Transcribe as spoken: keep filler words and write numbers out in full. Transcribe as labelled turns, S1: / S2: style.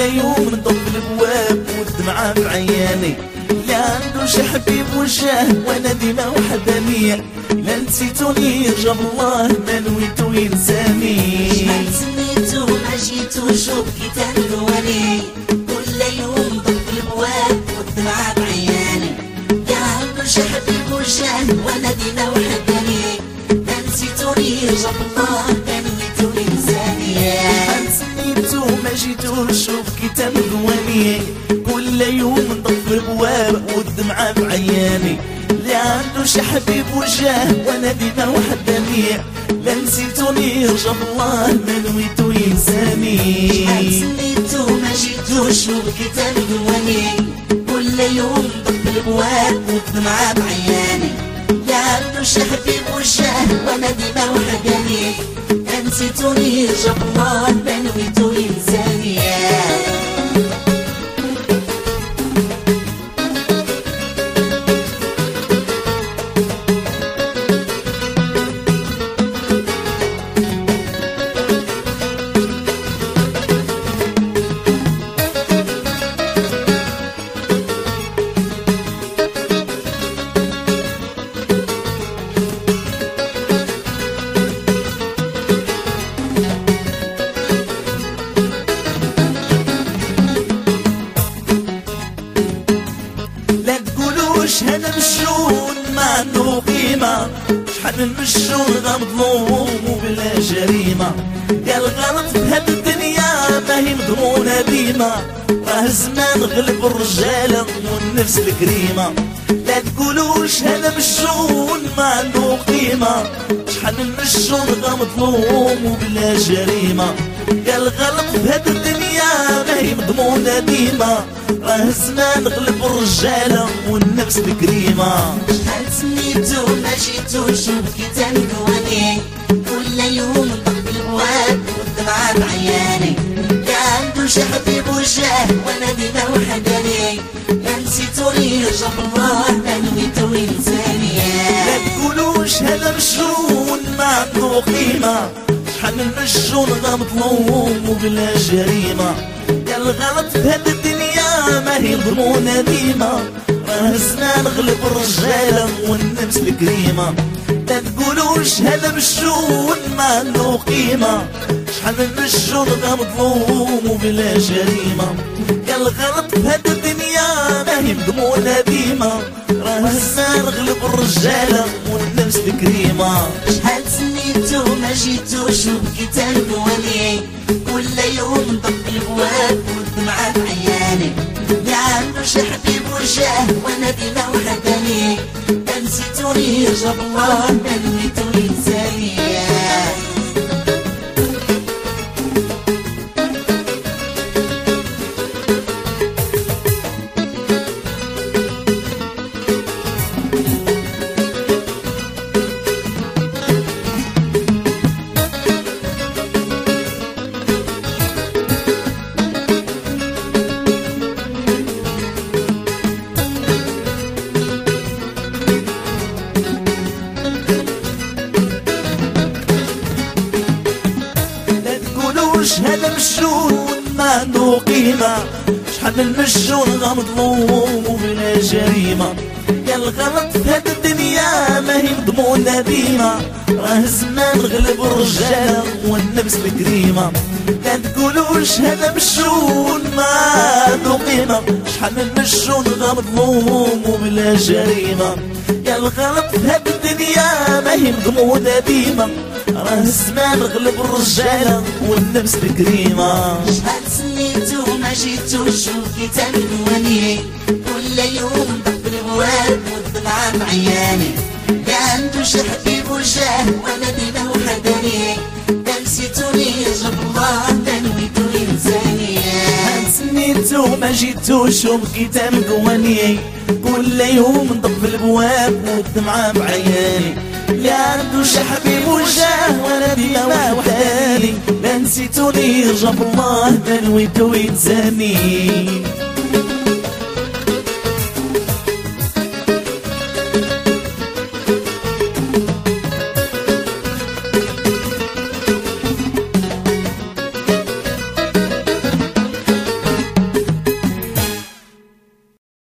S1: يوم نطب الابواب والدمعة بعياني. لا عنده شي حبيب وجاه وانا ديما وحداني. لا نسيتوني جاب الله ما نويتو ينساني.
S2: شحال سنيتو ما جيتو شوف كي تندواني. كل يوم نطب الابواب والدمعة بعياني. لا عنده شي حبيب وجاه وانا ديما وحداني. لا نسيتوني جاب الله ما نويتو ينساني.
S1: شحال سنيتو ما جيتو شوف كي تندواني. كل يوم نطف الابواب والدمعة بعياني. اللي عنده شي حبيب وجاه وانا ديما وحداني. لا نسيتوني جاب الله ما نويتو ينساني.
S2: شحال سنيتو ما جيتو شوف كي تندواني. كل يوم نطف الابواب والدمعة بعياني. لا عنده شي حبيب وجاه وانا ديما وحداني. لا نسيتوني جاب الله ما نويتو ينساني.
S1: لا تقولوش هذا مشون ما عنده قيمة. شحال من مشون غا مظلوم وبلا جريمة. يا الغلط في هاد الدنيا ما هي مضمونة ديما. راه الزمان غلب الرجالة والنفس الكريمة. لا تقولوش هذا مشون ما عنده قيمة. شحال من مشون غا مظلوم وبلا جريمة. يا الغلط في هاد الدنيا ما هي مضمونة ديما. راه الزمان غلب الرجالة والنفس الكريمة.
S2: شحال سنيتو ما جيتو شوف كي تندواني. كل يوم نطب الابواب والدمعة بعياني. لا عنده شي حبيب وجاه وانا ديما وحداني. لا نسيتوني جاب الله ما نويتو ينساني.
S1: لا تقولوش هذا مشون ما عنده قيمة. شحال من مشون غا مظلوم وبلا جريمة. يا الغلط في هاد الدنيا ما هي مضمونة ديما. راه الزمان غلب الرجالة والنفس الكريمة. لا تقولوش هذا مشون ما عنده قيمة. شحال من مشون غا مظلوم وبلا جريمة. يا الغلط في هاد الدنيا ما هي مضمونة ديما. راه الزمان غلب الرجالة والنفس الكريمة.
S2: شحال سنيتو ما جيتو شوف كي تندواني. كل يوم نطب الابواب والدمعة بعياني. لا عنده شي حبيب وجاه وانا ديما وحداني. لا نسيتوني جاب الله ما نويتو ينساني.
S1: هذا مشون ما عنده قيمة. شحال من مشون غا مظلوم وبلا جريمة. يا الغلط في هاد الدنيا ما هي مضمونة ديما. راه الزمان غلب الرجالة والنفس الكريمة. لا تقولوش هذا مشون ما عنده قيمة. شحال من مشون غا مظلوم وبلا جريمة. يا الغلط في هاد الدنيا ما هي مضمونة ديما. راه الزمان غلب الرجالة والنفس الكريمة.
S2: شحال سنيتو ما جيتو شوف كي تندواني. كل يوم نطب الابواب والدمعة بعياني. لا عنده شي حبيب وجاه وانا ديما وحداني. لا نسيتوني جاب الله ما نويتو ينساني.
S1: شحال سنيتو ما جيتو شوف كي تندواني. كل يوم نطب الابواب والدمعة بعياني. لا عنده شي حبيب وجاه وانا ديما وحداني. لا نسيتوني جاب الله ما نويتو ينساني.